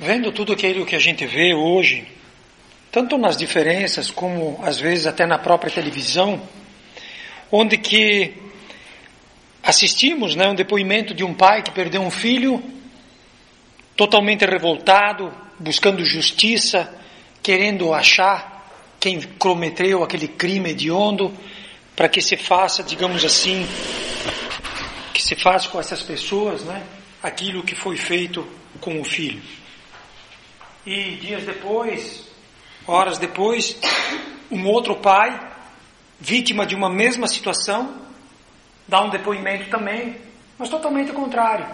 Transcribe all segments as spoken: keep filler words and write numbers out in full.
Vendo tudo aquilo que a gente vê hoje, tanto nas diferenças como às vezes até na própria televisão, onde que assistimos, né, um depoimento de um pai que perdeu um filho, totalmente revoltado, buscando justiça, querendo achar quem cometeu aquele crime hediondo, para que se faça, digamos assim, que se faça com essas pessoas, né, aquilo que foi feito com o filho. E dias depois, horas depois, um outro pai, vítima de uma mesma situação, dá um depoimento também, mas totalmente contrário.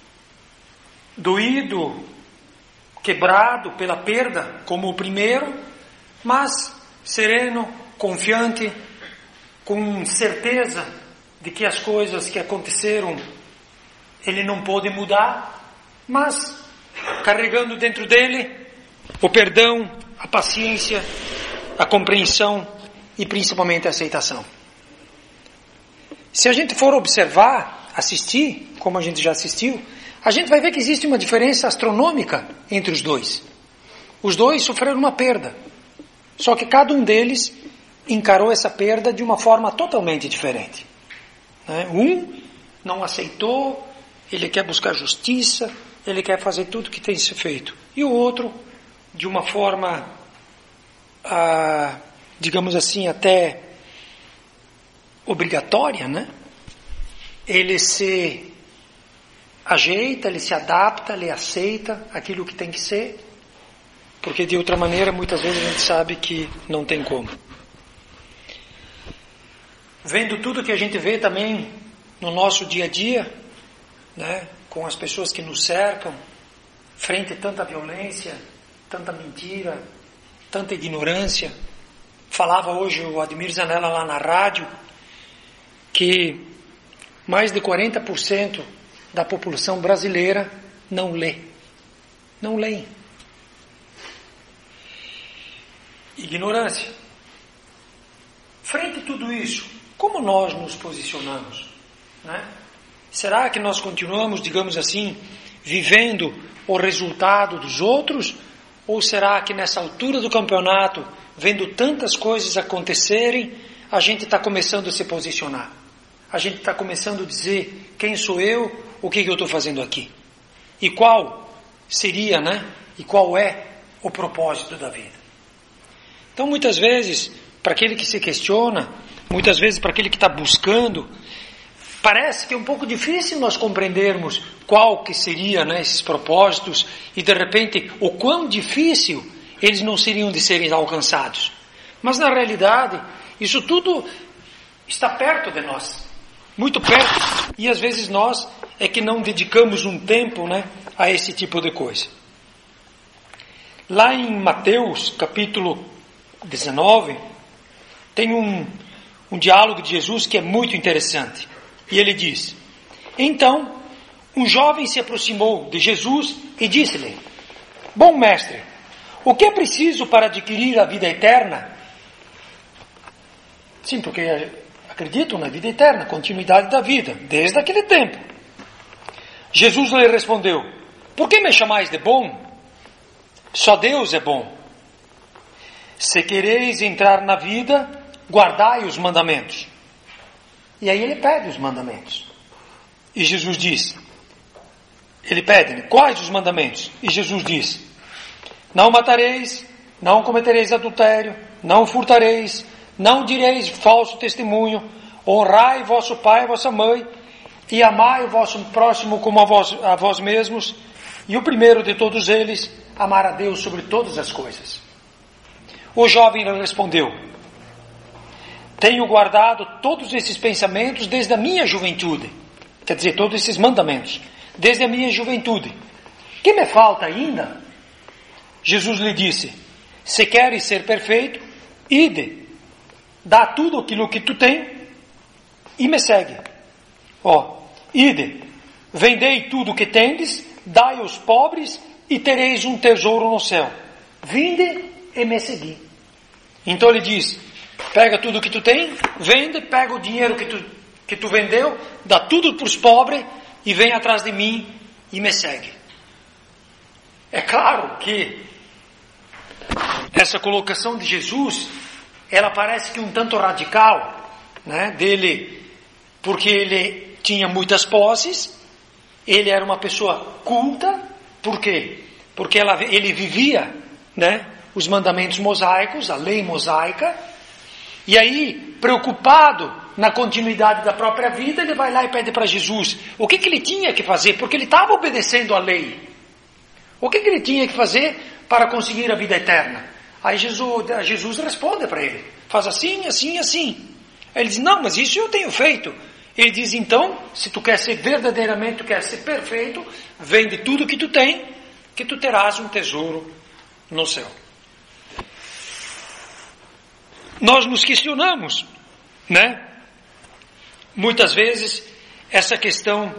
Doído, quebrado pela perda, como o primeiro, mas sereno, confiante, com certeza de que as coisas que aconteceram ele não pôde mudar, mas carregando dentro dele o perdão, a paciência, a compreensão e principalmente a aceitação. Se a gente for observar, assistir, como a gente já assistiu, a gente vai ver que existe uma diferença astronômica entre os dois. Os dois sofreram uma perda, só que cada um deles encarou essa perda de uma forma totalmente diferente. Um não aceitou, ele quer buscar justiça, ele quer fazer tudo que tem que ser feito. E o outro, de uma forma, ah, digamos assim, até obrigatória, né? Ele se ajeita, ele se adapta, ele aceita aquilo que tem que ser, porque de outra maneira muitas vezes a gente sabe que não tem como. Vendo tudo que a gente vê também no nosso dia a dia, né, com as pessoas que nos cercam, frente a tanta violência, tanta mentira, tanta ignorância. Falava hoje o Ademir Zanella lá na rádio que mais de quarenta por cento da população brasileira não lê. Não leem. Ignorância. Frente a tudo isso, como nós nos posicionamos? Né? Será que nós continuamos, digamos assim, vivendo o resultado dos outros? Ou será que nessa altura do campeonato, vendo tantas coisas acontecerem, a gente está começando a se posicionar? A gente está começando a dizer quem sou eu, o que, que eu estou fazendo aqui? E qual seria, né? E qual é o propósito da vida? Então, muitas vezes, para aquele que se questiona, muitas vezes para aquele que está buscando, parece que é um pouco difícil nós compreendermos qual que seria, né, esses propósitos e de repente o quão difícil eles não seriam de serem alcançados. Mas na realidade, isso tudo está perto de nós, muito perto, e às vezes nós é que não dedicamos um tempo, né, a esse tipo de coisa. Lá em Mateus capítulo dezenove, tem um, um diálogo de Jesus que é muito interessante. E ele diz: então, um jovem se aproximou de Jesus e disse-lhe: bom mestre, o que é preciso para adquirir a vida eterna? Sim, porque acreditam na vida eterna, continuidade da vida, desde aquele tempo. Jesus lhe respondeu: por que me chamais de bom? Só Deus é bom. Se quereis entrar na vida, guardai os mandamentos. E aí ele pede os mandamentos. E Jesus diz, ele pede, quais os mandamentos? E Jesus diz: não matareis, não cometereis adultério, não furtareis, não direis falso testemunho, honrai vosso pai e vossa mãe, e amai o vosso próximo como a vós, a vós mesmos, e o primeiro de todos eles, amar a Deus sobre todas as coisas. O jovem respondeu: tenho guardado todos esses pensamentos desde a minha juventude. Quer dizer, todos esses mandamentos, desde a minha juventude. Que me falta ainda? Jesus lhe disse: se queres ser perfeito, ide, dá tudo aquilo que tu tem e me segue. Ó, ide, vendei tudo o que tendes, dai aos pobres e tereis um tesouro no céu. Vinde e me segui. Então ele diz: pega tudo que tu tem, vende, pega o dinheiro que tu, que tu vendeu, dá tudo para os pobres e vem atrás de mim e me segue. É claro que essa colocação de Jesus, ela parece que um tanto radical, né, dele, porque ele tinha muitas posses, ele era uma pessoa culta. Por quê? Porque ela, ele vivia, né, os mandamentos mosaicos, a lei mosaica, e aí, preocupado na continuidade da própria vida, ele vai lá e pede para Jesus o que, que ele tinha que fazer, porque ele estava obedecendo a lei. O que, que ele tinha que fazer para conseguir a vida eterna? Aí Jesus, Jesus responde para ele, faz assim, assim, assim. Aí ele diz, não, mas isso eu tenho feito. Ele diz, então, se tu quer ser verdadeiramente, tu quer ser perfeito, vende tudo que tu tem, que tu terás um tesouro no céu. Nós nos questionamos, né? Muitas vezes, essa questão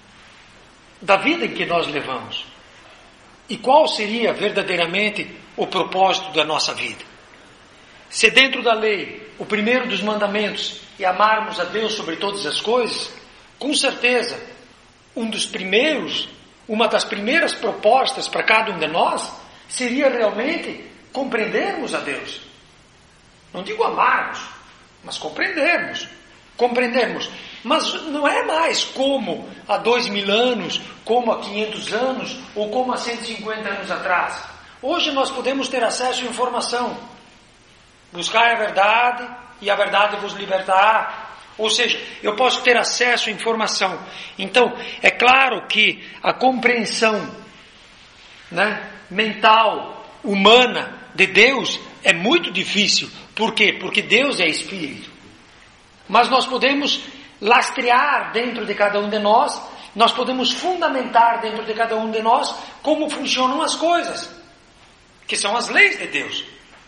da vida em que nós levamos. E qual seria verdadeiramente o propósito da nossa vida? Se dentro da lei, o primeiro dos mandamentos é amarmos a Deus sobre todas as coisas, com certeza, um dos primeiros, uma das primeiras propostas para cada um de nós, seria realmente compreendermos a Deus. Não digo amarmos, mas compreendermos. Compreendermos. Mas não é mais como há dois mil anos, como há quinhentos anos, ou como há cento e cinquenta anos atrás. Hoje nós podemos ter acesso à informação. Buscar a verdade, e a verdade vos libertará. Ou seja, eu posso ter acesso à informação. Então, é claro que a compreensão, né, mental, humana de Deus é muito difícil. Por quê? Porque Deus é Espírito. Mas nós podemos lastrear dentro de cada um de nós, nós podemos fundamentar dentro de cada um de nós como funcionam as coisas, que são as leis de Deus.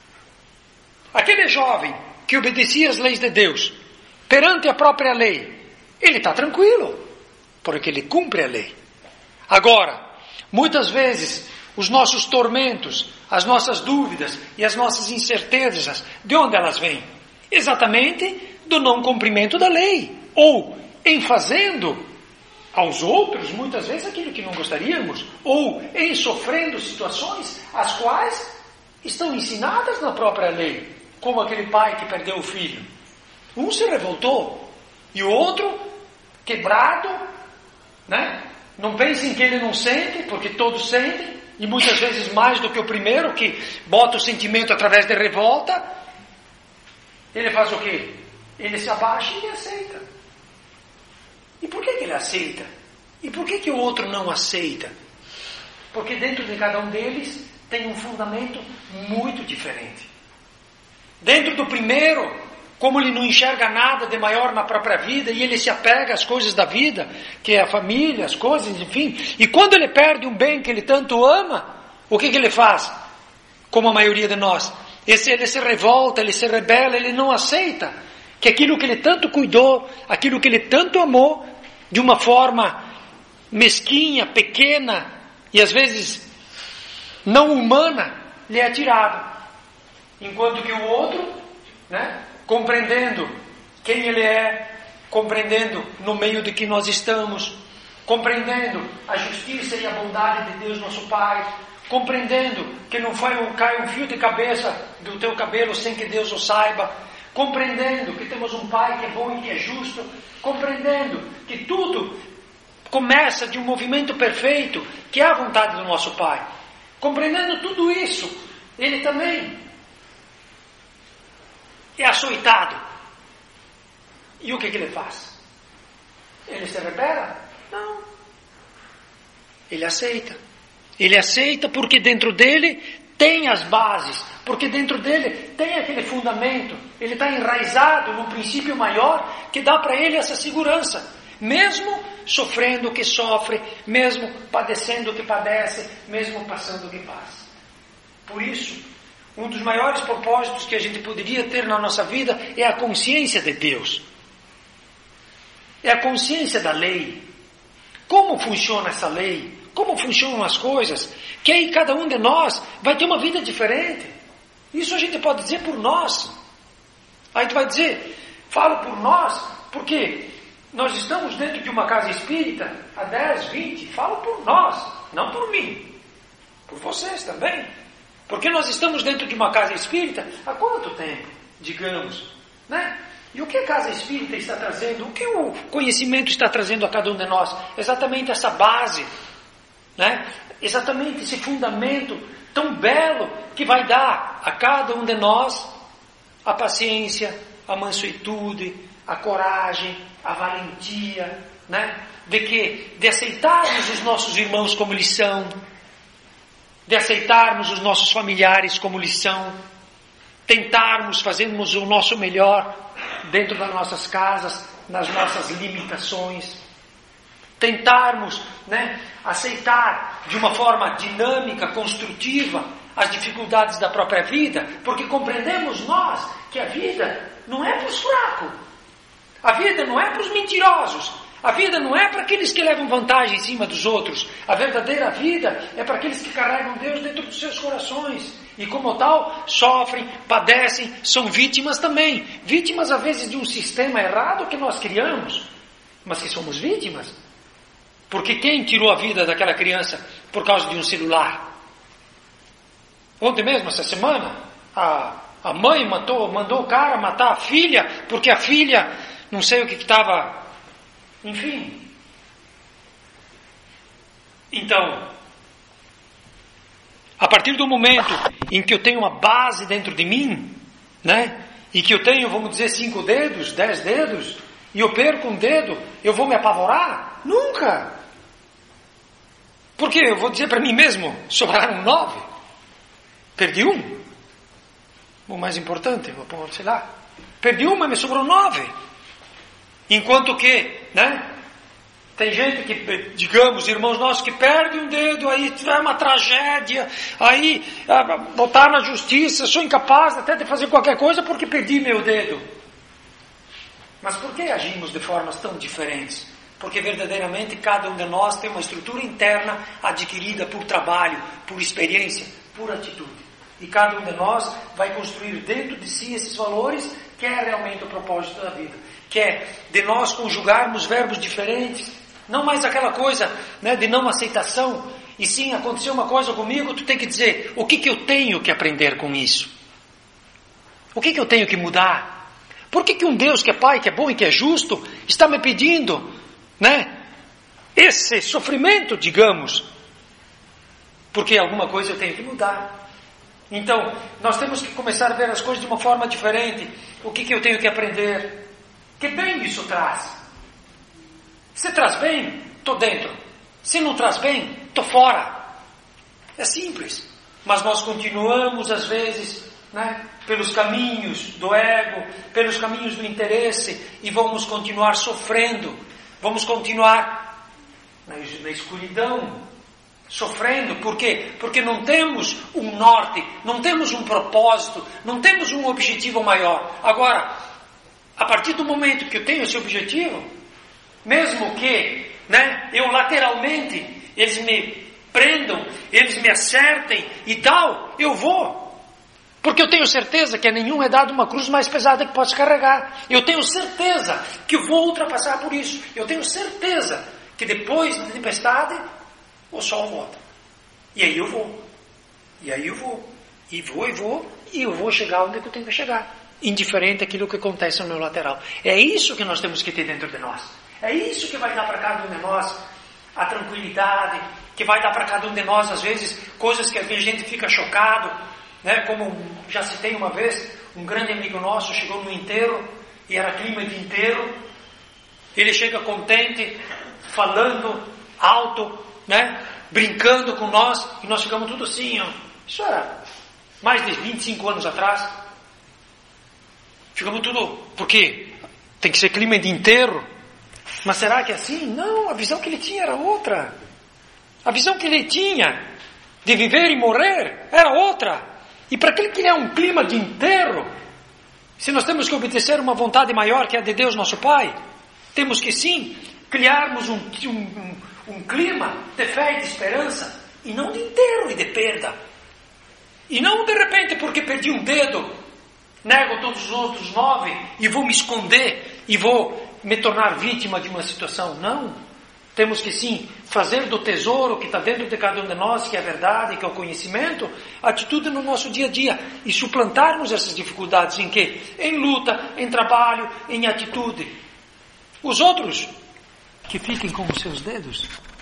Aquele jovem que obedecia às leis de Deus, perante a própria lei, ele está tranquilo, porque ele cumpre a lei. Agora, muitas vezes, os nossos tormentos, as nossas dúvidas e as nossas incertezas, de onde elas vêm? Exatamente do não cumprimento da lei, ou em fazendo aos outros, muitas vezes, aquilo que não gostaríamos, ou em sofrendo situações as quais estão ensinadas na própria lei, como aquele pai que perdeu o filho. Um se revoltou, e o outro, quebrado, né? Não pensem que ele não sente, porque todos sentem, e muitas vezes mais do que o primeiro, que bota o sentimento através de revolta. Ele faz o quê? Ele se abaixa e ele aceita. E por que que ele aceita? E por que que o outro não aceita? Porque dentro de cada um deles tem um fundamento muito diferente. Dentro do primeiro, como ele não enxerga nada de maior na própria vida, e ele se apega às coisas da vida, que é a família, as coisas, enfim, e quando ele perde um bem que ele tanto ama, o que que ele faz? Como a maioria de nós, esse, ele se revolta, ele se rebela, ele não aceita que aquilo que ele tanto cuidou, aquilo que ele tanto amou, de uma forma mesquinha, pequena, e às vezes não humana, lhe é tirado. Enquanto que o outro, né, compreendendo quem ele é, compreendendo no meio de que nós estamos, compreendendo a justiça e a bondade de Deus nosso Pai, compreendendo que não foi um, cai um fio de cabeça do teu cabelo sem que Deus o saiba, compreendendo que temos um Pai que é bom e que é justo, compreendendo que tudo começa de um movimento perfeito, que é a vontade do nosso Pai. Compreendendo tudo isso, ele também é açoitado. E o que, que ele faz? Ele se rebela? Não. Ele aceita. Ele aceita porque dentro dele tem as bases, porque dentro dele tem aquele fundamento, ele está enraizado num princípio maior que dá para ele essa segurança, mesmo sofrendo o que sofre, mesmo padecendo o que padece, mesmo passando o que passa. Por isso, um dos maiores propósitos que a gente poderia ter na nossa vida é a consciência de Deus, é a consciência da lei. Como funciona essa lei? Como funcionam as coisas? Que aí cada um de nós vai ter uma vida diferente. Isso a gente pode dizer por nós. Aí tu vai dizer, falo por nós, porque nós estamos dentro de uma casa espírita há dez, vinte, falo por nós, não por mim. Por vocês também. Porque nós estamos dentro de uma casa espírita há quanto tempo, digamos, né? E o que a casa espírita está trazendo? O que o conhecimento está trazendo a cada um de nós? Exatamente essa base, né? Exatamente esse fundamento tão belo que vai dar a cada um de nós a paciência, a mansuetude, a coragem, a valentia, né? De que? De aceitarmos os nossos irmãos como eles são, de aceitarmos os nossos familiares como eles são, tentarmos fazermos o nosso melhor dentro das nossas casas, nas nossas limitações, tentarmos, né, aceitar de uma forma dinâmica, construtiva, as dificuldades da própria vida, porque compreendemos nós que a vida não é para os fracos, a vida não é para os mentirosos, a vida não é para aqueles que levam vantagem em cima dos outros. A verdadeira vida é para aqueles que carregam Deus dentro dos seus corações. E como tal, sofrem, padecem, são vítimas também. Vítimas às vezes de um sistema errado que nós criamos, mas que somos vítimas. Porque quem tirou a vida daquela criança por causa de um celular? Ontem mesmo, essa semana, a, a mãe matou, mandou o cara matar a filha, porque a filha, não sei o que estava... Enfim, então, a partir do momento em que eu tenho uma base dentro de mim, né, e que eu tenho, vamos dizer, cinco dedos, dez dedos, e eu perco um dedo, eu vou me apavorar? Nunca! Porque eu vou dizer para mim mesmo, sobraram nove, perdi um, o mais importante, vou pôr, sei lá, perdi uma, me sobrou nove. Enquanto que, né? Tem gente que, digamos, irmãos nossos que perdem um dedo, aí é uma tragédia, aí ah, botar na justiça, sou incapaz até de fazer qualquer coisa porque perdi meu dedo. Mas por que agimos de formas tão diferentes? Porque verdadeiramente cada um de nós tem uma estrutura interna adquirida por trabalho, por experiência, por atitude. E cada um de nós vai construir dentro de si esses valores, que é realmente o propósito da vida. Que é de nós conjugarmos verbos diferentes, não mais aquela coisa, né, de não aceitação, e sim, aconteceu uma coisa comigo, tu tem que dizer, o que, que eu tenho que aprender com isso? O que, que eu tenho que mudar? Por que, que um Deus que é Pai, que é bom e que é justo, está me pedindo, né, esse sofrimento, digamos? Porque alguma coisa eu tenho que mudar. Então, nós temos que começar a ver as coisas de uma forma diferente. O que, que eu tenho que aprender? Que bem isso traz. Se traz bem, estou dentro. Se não traz bem, estou fora. É simples. Mas nós continuamos, às vezes, né, pelos caminhos do ego, pelos caminhos do interesse, e vamos continuar sofrendo. Vamos continuar na, na escuridão, sofrendo. Por quê? Porque não temos um norte, não temos um propósito, não temos um objetivo maior. Agora, a partir do momento que eu tenho esse objetivo, mesmo que, né, eu lateralmente, eles me prendam, eles me acertem e tal, eu vou. Porque eu tenho certeza que a nenhum é dado uma cruz mais pesada que possa carregar. Eu tenho certeza que eu vou ultrapassar por isso. Eu tenho certeza que depois da tempestade, o sol volta. E aí eu vou. E aí eu vou. E vou, e vou, e eu vou chegar onde eu tenho que chegar. Indiferente àquilo que acontece no meu lateral. É isso que nós temos que ter dentro de nós. É isso que vai dar para cada um de nós a tranquilidade, que vai dar para cada um de nós, às vezes, coisas que a gente fica chocado, né? Como já citei uma vez, um grande amigo nosso chegou no enterro, e era clima de enterro, ele chega contente, falando alto, né? Brincando com nós, e nós ficamos tudo assim, ó. Isso era mais de vinte e cinco anos atrás. Ficamos tudo, porque tem que ser clima de enterro. Mas será que é assim? Não, a visão que ele tinha era outra. A visão que ele tinha de viver e morrer era outra. E para aquele que é um clima de enterro, se nós temos que obedecer uma vontade maior que a de Deus nosso Pai, temos que sim criarmos um, um, um clima de fé e de esperança, e não de enterro e de perda. E não de repente porque perdi um dedo, nego todos os outros nove e vou me esconder e vou me tornar vítima de uma situação. Não. Temos que sim fazer do tesouro que está dentro de cada um de nós, que é a verdade, que é o conhecimento, atitude no nosso dia a dia e suplantarmos essas dificuldades em quê? Em luta, em trabalho, em atitude. Os outros que fiquem com os seus dedos.